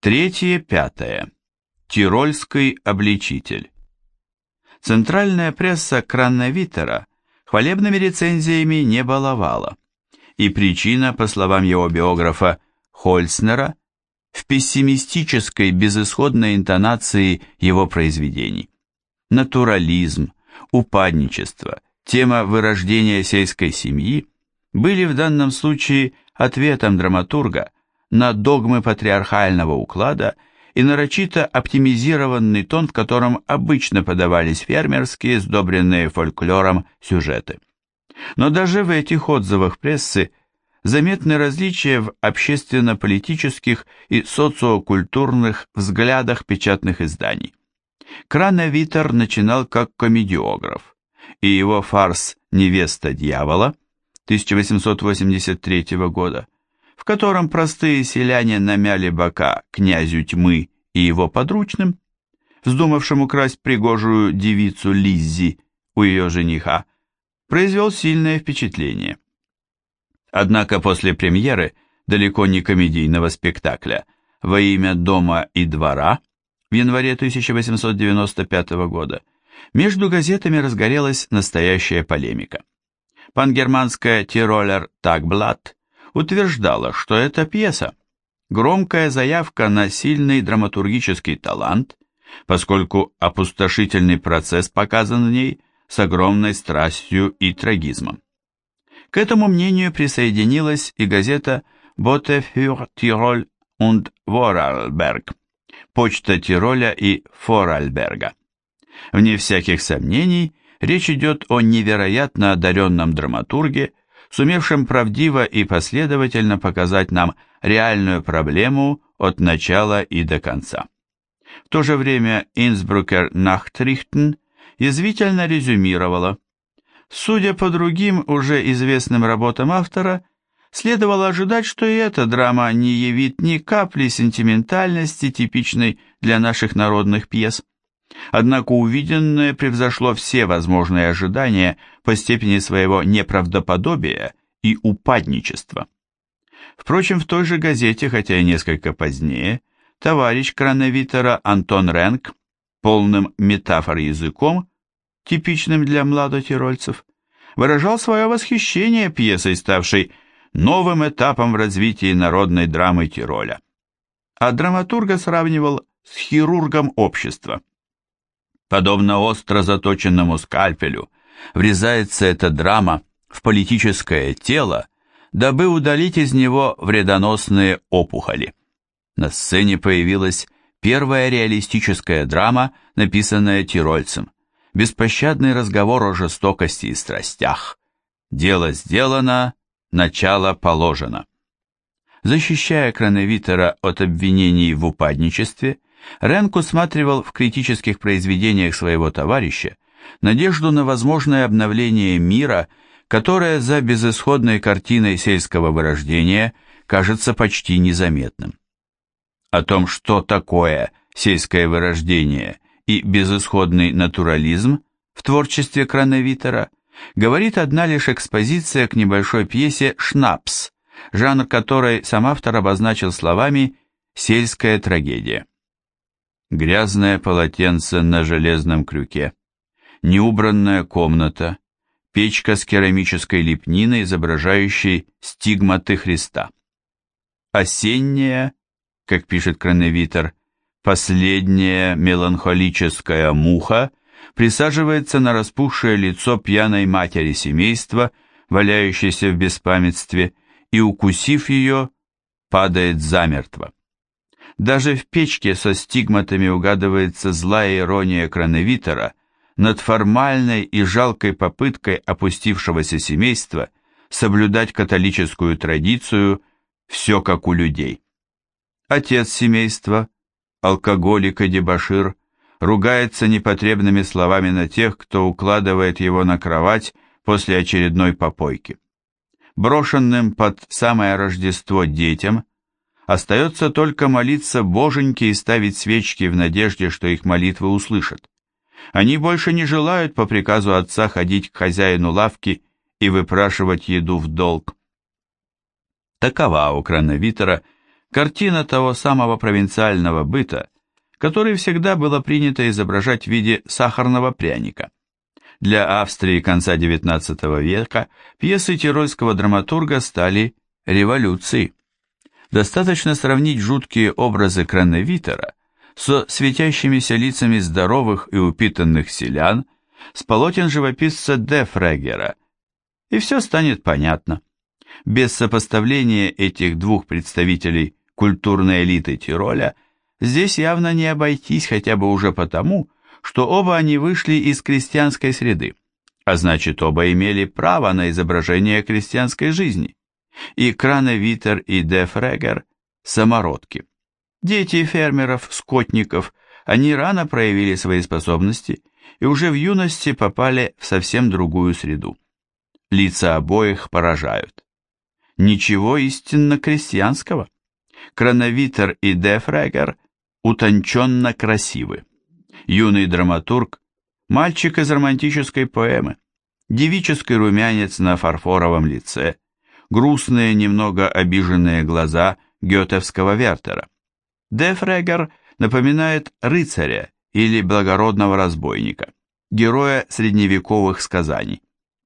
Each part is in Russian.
Третье-пятое. Тирольский обличитель. Центральная пресса Кранневитера хвалебными рецензиями не баловала, и причина, по словам его биографа Хольцнера, в пессимистической безысходной интонации его произведений. Натурализм, упадничество, тема вырождения сельской семьи были в данном случае ответом драматурга на догмы патриархального уклада и нарочито оптимизированный тон, в котором обычно подавались фермерские, сдобренные фольклором сюжеты. Но даже в этих отзывах прессы заметны различия в общественно-политических и социокультурных взглядах печатных изданий. Кранневитер начинал как комедиограф, и его фарс «Невеста дьявола» 1883 года, в котором простые селяне намяли бока князю тьмы и его подручным, вздумавшему красть пригожую девицу Лиззи у ее жениха, произвел сильное впечатление. Однако после премьеры далеко не комедийного спектакля «Во имя дома и двора» в январе 1895 года между газетами разгорелась настоящая полемика. Пангерманская «Тиролер Тагблат» утверждала, что эта пьеса – громкая заявка на сильный драматургический талант, поскольку опустошительный процесс показан в ней с огромной страстью и трагизмом. К этому мнению присоединилась и газета «Bote für Tirol und Vorarlberg» – «Почта Тироля и Форальберга». Вне всяких сомнений, речь идет о невероятно одаренном драматурге, сумевшем правдиво и последовательно показать нам реальную проблему от начала и до конца. В то же время Инсбрукер Nachtrichten язвительно резюмировала: судя по другим уже известным работам автора, следовало ожидать, что и эта драма не явит ни капли сентиментальности, типичной для наших народных пьес. Однако увиденное превзошло все возможные ожидания по степени своего неправдоподобия и упадничества. Впрочем, в той же газете, хотя и несколько позднее, товарищ Кранневитера Антон Ренк, полным метафор языком, типичным для младотирольцев, выражал свое восхищение пьесой, ставшей новым этапом в развитии народной драмы Тироля. А драматурга сравнивал с хирургом общества. Подобно остро заточенному скальпелю, врезается эта драма в политическое тело, дабы удалить из него вредоносные опухоли. На сцене появилась первая реалистическая драма, написанная тирольцем, беспощадный разговор о жестокости и страстях. Дело сделано, начало положено. Защищая Кранневитера от обвинений в упадничестве, Ренк усматривал в критических произведениях своего товарища надежду на возможное обновление мира, которое за безысходной картиной сельского вырождения кажется почти незаметным. О том, что такое сельское вырождение и безысходный натурализм в творчестве Кранневитера, говорит одна лишь экспозиция к небольшой пьесе «Шнапс», жанр которой сам автор обозначил словами «сельская трагедия». Грязное полотенце на железном крюке, неубранная комната, печка с керамической лепниной, изображающей стигматы Христа. Осенняя, как пишет Кранневитер, последняя меланхолическая муха присаживается на распухшее лицо пьяной матери семейства, валяющейся в беспамятстве, и, укусив ее, падает замертво. Даже в печке со стигматами угадывается злая ирония Кранневитера над формальной и жалкой попыткой опустившегося семейства соблюдать католическую традицию «все как у людей». Отец семейства, алкоголик и дебошир, ругается непотребными словами на тех, кто укладывает его на кровать после очередной попойки. Брошенным под самое Рождество детям остается только молиться Боженьке и ставить свечки в надежде, что их молитвы услышат. Они больше не желают по приказу отца ходить к хозяину лавки и выпрашивать еду в долг. Такова у Кранневитера Картина того самого провинциального быта, который всегда было принято изображать в виде сахарного пряника. Для Австрии конца XIX века пьесы тирольского драматурга стали революцией. Достаточно сравнить жуткие образы Краневитера со светящимися лицами здоровых и упитанных селян с полотен живописца де Фрегера, и все станет понятно. Без сопоставления этих двух представителей культурной элиты Тироля здесь явно не обойтись, хотя бы уже потому, что оба они вышли из крестьянской среды, а значит, оба имели право на изображение крестьянской жизни. И Краневитер, и де Фрегер – самородки. Дети фермеров, скотников, они рано проявили свои способности и уже в юности попали в совсем другую среду. Лица обоих поражают. Ничего истинно крестьянского. Краневитер и де Фрегер утонченно красивы. Юный драматург – мальчик из романтической поэмы, девический румянец на фарфоровом лице, грустные, немного обиженные глаза гетевского Вертера. Де Фрегер напоминает рыцаря или благородного разбойника, героя средневековых сказаний.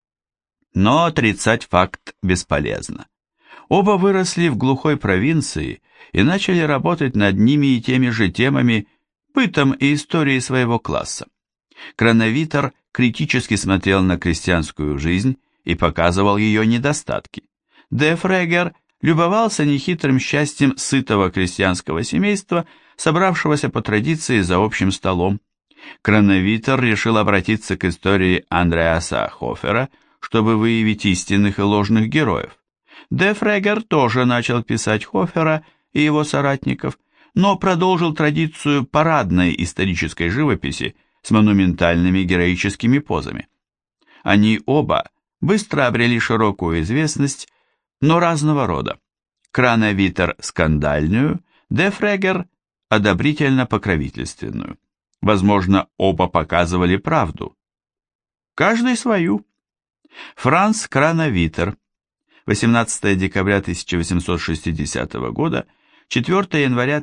Но отрицать факт бесполезно. Оба выросли в глухой провинции и начали работать над ними и теми же темами, бытом и историей своего класса. Краневитер критически смотрел на крестьянскую жизнь и показывал ее недостатки. Де Фрегер любовался нехитрым счастьем сытого крестьянского семейства, собравшегося по традиции за общим столом. Краневитер решил обратиться к истории Андреаса Хофера, чтобы выявить истинных и ложных героев. Де Фрегер тоже начал писать Хофера и его соратников, но продолжил традицию парадной исторической живописи с монументальными героическими позами. Они оба быстро обрели широкую известность, но разного рода. Краневитер скандальную, де Фрегер одобрительно-покровительственную. Возможно, оба показывали правду. Каждый свою. Франц Краневитер, 18 декабря 1860 года, 4 января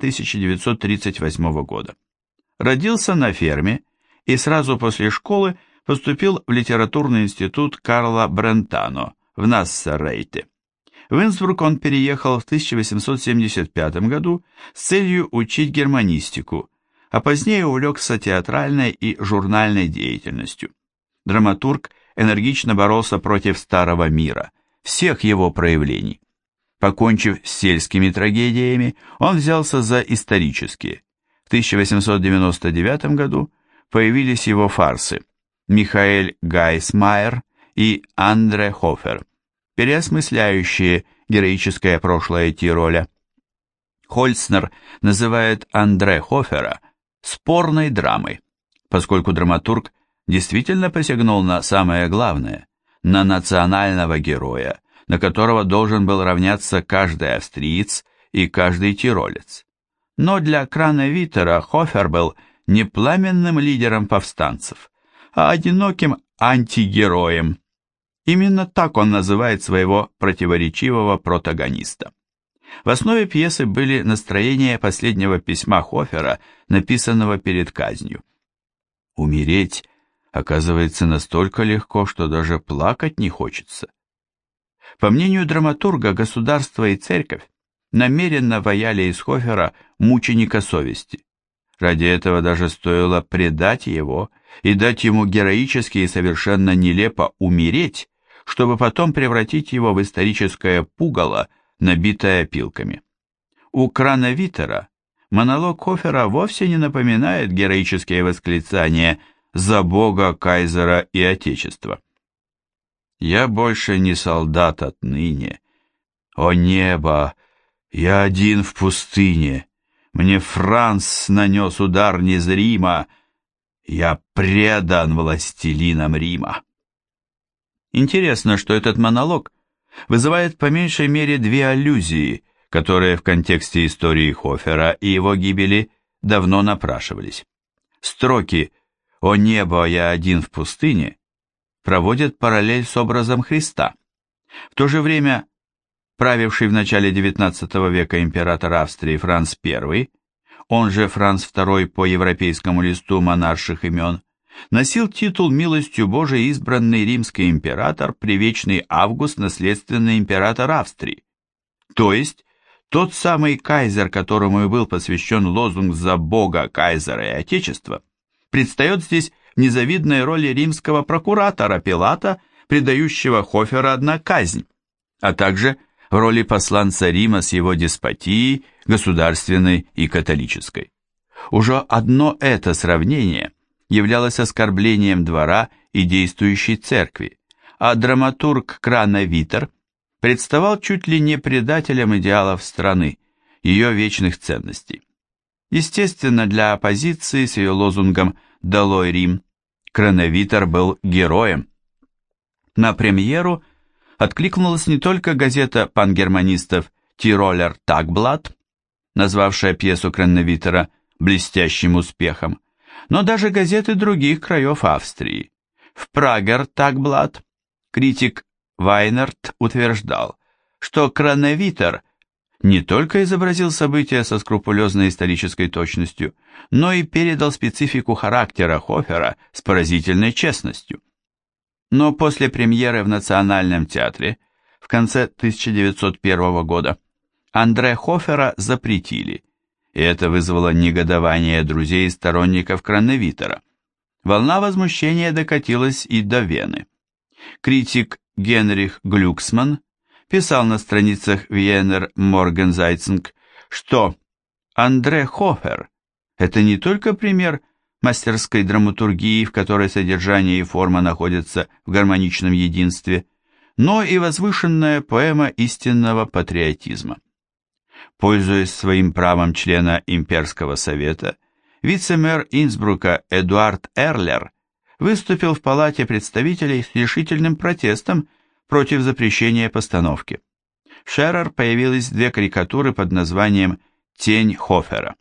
1938 года. Родился на ферме и сразу после школы поступил в литературный институт Карла Брентано в Нассеррейте. В Инсбрук он переехал в 1875 году с целью учить германистику, а позднее увлекся театральной и журнальной деятельностью. Драматург энергично боролся против старого мира, всех его проявлений. Покончив с сельскими трагедиями, он взялся за исторические. В 1899 году появились его фарсы «Михаэль Гайсмайер» и «Андре Хофер», переосмысляющие героическое прошлое Тироля. Хольцнер называет Андре Хофера спорной драмой, поскольку драматург действительно посягнул на самое главное, на национального героя, на которого должен был равняться каждый австриец и каждый тиролец. Но для Краневитера Хофер был не пламенным лидером повстанцев, а одиноким антигероем. Именно так он называет своего противоречивого протагониста. В основе пьесы были настроения последнего письма Хофера, написанного перед казнью. Умереть оказывается настолько легко, что даже плакать не хочется. По мнению драматурга, государство и церковь намеренно ваяли из Хофера мученика совести. Ради этого даже стоило предать его и дать ему героически и совершенно нелепо умереть, чтобы потом превратить его в историческое пугало, набитое опилками. У Краневитера монолог Хофера вовсе не напоминает героические восклицания «За Бога, Кайзера и Отечества». «Я больше не солдат отныне. О небо, я один в пустыне. Мне Франц нанес удар незримо. Я предан властелинам Рима». Интересно, что этот монолог вызывает по меньшей мере две аллюзии, которые в контексте истории Хофера и его гибели давно напрашивались. Строки «О небо, я один в пустыне» проводят параллель с образом Христа. В то же время правивший в начале XIX века император Австрии Франц I, он же Франц II по европейскому листу монарших имен, носил титул милостью Божией избранный римский император, привечный Август, наследственный император Австрии. То есть, тот самый кайзер, которому и был посвящен лозунг «За Бога, кайзера и Отечества», предстает здесь в незавидной роли римского прокуратора Пилата, предающего Хофера на казнь, а также в роли посланца Рима с его деспотией, государственной и католической. Уже одно это сравнение являлось оскорблением двора и действующей церкви, а драматург Крановитер представал чуть ли не предателем идеалов страны, ее вечных ценностей. Естественно, для оппозиции с ее лозунгом «Долой Рим» Крановитер был героем. На премьеру откликнулась не только газета пангерманистов «Тиролер Тагблат», назвавшая пьесу Крановитера блестящим успехом, но даже газеты других краев Австрии. В «Прагер Тагблат» критик Вайнерт утверждал, что Крановитер не только изобразил события со скрупулезной исторической точностью, но и передал специфику характера Хофера с поразительной честностью. Но после премьеры в Национальном театре в конце 1901 года Андре Хофера запретили, и это вызвало негодование друзей и сторонников Крановитера. Волна возмущения докатилась и до Вены. Критик Генрих Глюксман писал на страницах Вьенер Моргензайцинг, что Андре Хофер – это не только пример мастерской драматургии, в которой содержание и форма находятся в гармоничном единстве, но и возвышенная поэма истинного патриотизма. Пользуясь своим правом члена Имперского совета, вице-мэр Инсбрука Эдуард Эрлер выступил в Палате представителей с решительным протестом против запрещения постановки. В Шерер появились две карикатуры под названием «Тень Хофера».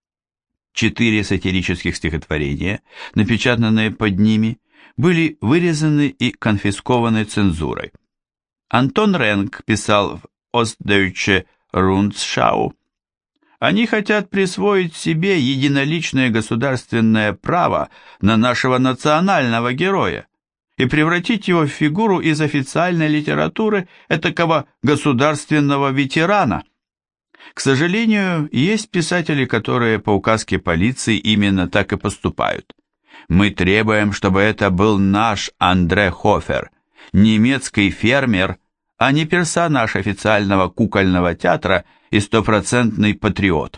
4 сатирических стихотворения, напечатанные под ними, были вырезаны и конфискованы цензурой. Антон Ренк писал в Ostdeutsche Rundschau: «Они хотят присвоить себе единоличное государственное право на нашего национального героя и превратить его в фигуру из официальной литературы этакого государственного ветерана». К сожалению, есть писатели, которые по указке полиции именно так и поступают. Мы требуем, чтобы это был наш Андре Хофер, немецкий фермер, а не персонаж официального кукольного театра и стопроцентный патриот.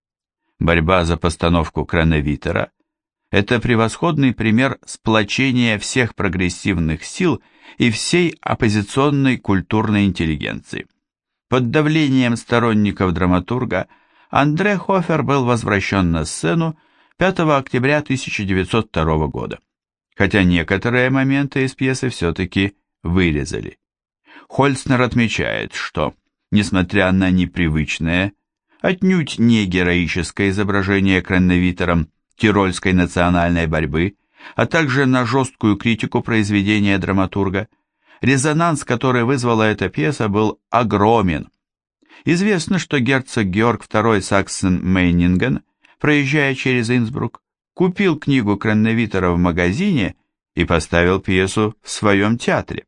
Борьба за постановку Крановитера – это превосходный пример сплочения всех прогрессивных сил и всей оппозиционной культурной интеллигенции. Под давлением сторонников драматурга Андре Хофер был возвращен на сцену 5 октября 1902 года, хотя некоторые моменты из пьесы все-таки вырезали. Хольцнер отмечает, что, несмотря на непривычное, отнюдь не героическое изображение Крановитером тирольской национальной борьбы, а также на жесткую критику произведения драматурга, резонанс, который вызвала эта пьеса, был огромен. Известно, что герцог Георг II Саксен-Мейнинген, проезжая через Инсбрук, купил книгу Крановитера в магазине и поставил пьесу в своем театре.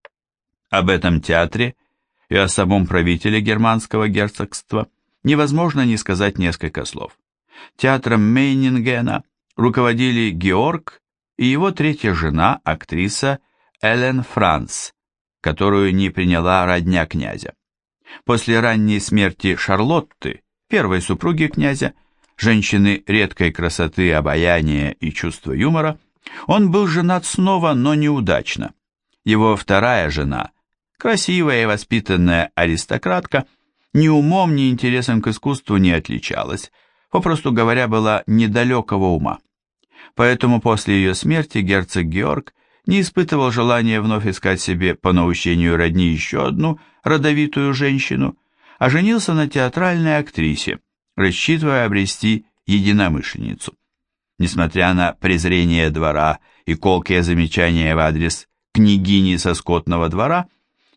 Об этом театре и о самом правителе германского герцогства невозможно не сказать несколько слов. Театром Мейнингена руководили Георг и его третья жена, актриса Элен Франц, которую не приняла родня князя. После ранней смерти Шарлотты, первой супруги князя, женщины редкой красоты, обаяния и чувства юмора, он был женат снова, но неудачно. Его вторая жена, красивая и воспитанная аристократка, ни умом, ни интересом к искусству не отличалась, попросту говоря, была недалекого ума. Поэтому после ее смерти герцог Георг не испытывал желания вновь искать себе по наущению родни еще одну родовитую женщину, а женился на театральной актрисе, рассчитывая обрести единомышленницу. Несмотря на презрение двора и колкие замечания в адрес княгини со скотного двора,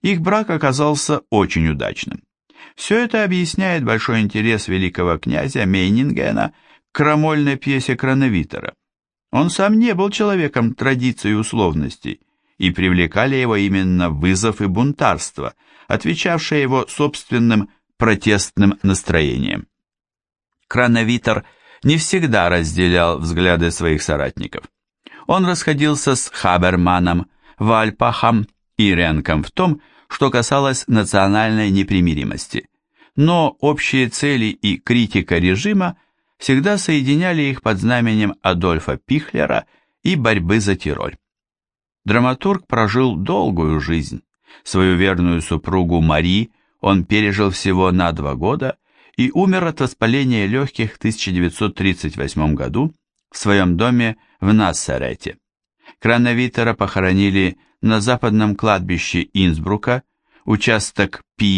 Их брак оказался очень удачным. Все это объясняет большой интерес великого князя Мейнингена к крамольной пьесе Крановитера. Он сам не был человеком традиций и условностей, и привлекали его именно вызов и бунтарство, отвечавшее его собственным протестным настроением. Крановитер не всегда разделял взгляды своих соратников. Он расходился с Хаберманом, Вальпахом и Ренком в том, что касалось национальной непримиримости, но общие цели и критика режима всегда соединяли их под знаменем Адольфа Пихлера и борьбы за Тироль. Драматург прожил долгую жизнь. Свою верную супругу Мари он пережил всего на 2 года и умер от воспаления легких в 1938 году в своем доме в Нассарете. Крановитера похоронили на западном кладбище Инсбрука, участок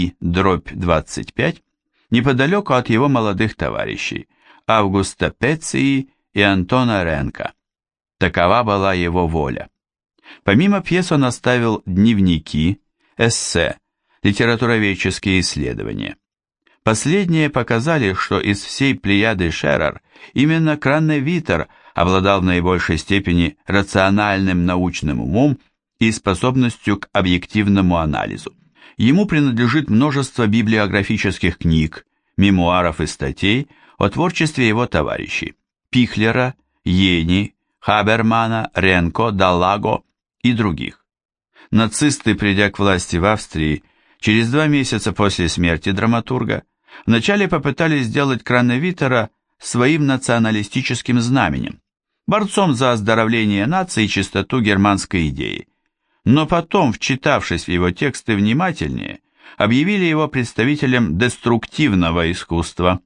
Пи/25, неподалеку от его молодых товарищей Августа Пеции и Антона Ренка. Такова была его воля. Помимо пьес он оставил дневники, эссе, литературоведческие исследования. Последние показали, что из всей плеяды Шерер именно Крановитер обладал в наибольшей степени рациональным научным умом и способностью к объективному анализу. Ему принадлежит множество библиографических книг, мемуаров и статей о творчестве его товарищей Пихлера, Йени, Хабермана, Ренко, Даллаго и других. Нацисты, придя к власти в Австрии, через 2 месяца после смерти драматурга, вначале попытались сделать Крановитера своим националистическим знаменем, борцом за оздоровление нации и чистоту германской идеи. Но потом, вчитавшись в его тексты внимательнее, объявили его представителем деструктивного искусства.